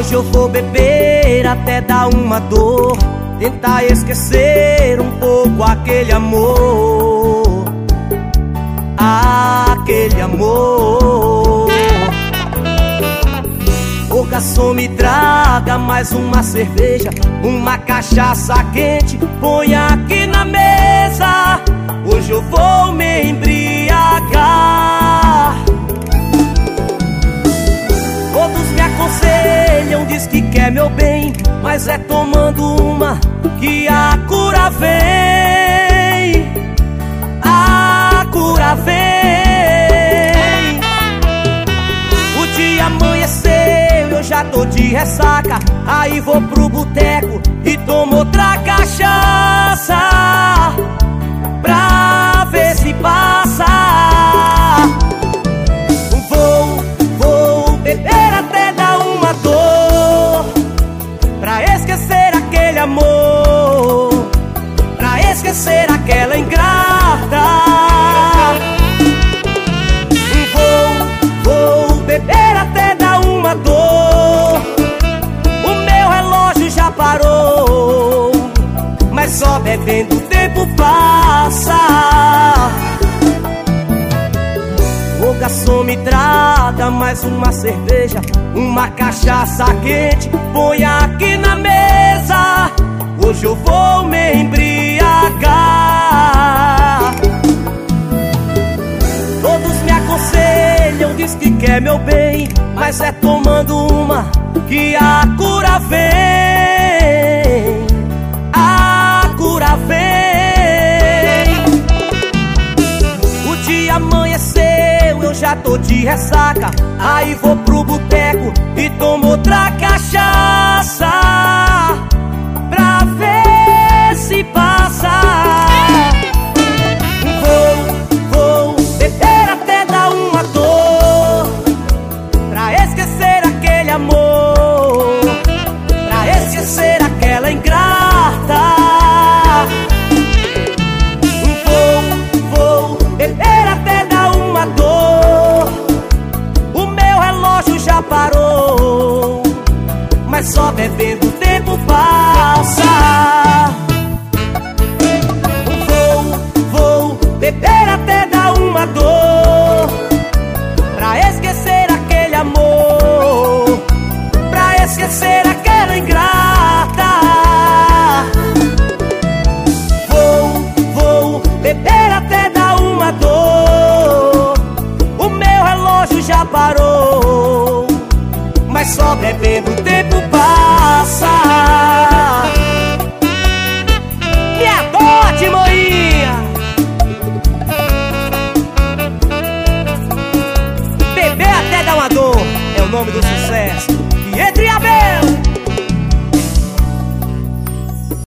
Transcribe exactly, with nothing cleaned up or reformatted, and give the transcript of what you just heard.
Hoje eu vou beber até dar uma dor, tentar esquecer um pouco aquele amor, aquele amor. Ô garçom, me traga mais uma cerveja, uma cachaça quente, põe aqui na mesa. Hoje eu vou me embriagar. Todos me aconselham, diz que quer meu bem, mas é tomando uma que a cura vem, a cura vem. O dia amanheceu, eu já tô de ressaca, aí vou pro boteco e tomo outra cachaça pra ver se passa. Vou, vou beber até dar uma dor, pra esquecer aquele amor, pra esquecer aquela ingrata. Vou, vou beber até dar uma dor. O meu relógio já parou, mas só bebendo o tempo passa. Ô garçom, me traga mais uma cerveja, uma cachaça quente, põe aqui na mesa. Hoje eu vou me embriagar. Todos me aconselham, diz que quer meu bem, mas é tomando uma que a cura vem, a cura vem. O dia amanheceu, eu já tô de ressaca, aí vou pro boteco e tomo outra cachaça pra ver se passa. Vou, vou beber até dar uma dor, pra esquecer aquele amor, pra esquecer aquela ingrata. Vou, vou beber até dar uma dor. O meu relógio já parou, mas só bebendo o tempo passa. Vou, vou beber até dar uma dor, pra esquecer aquele amor, pra esquecer aquela ingrata. Vou, vou beber até dar uma dor. O meu relógio já parou, mas só bebendo o tempo passa. Me adote, moinha. Beber até dar uma dor é o nome do sucesso.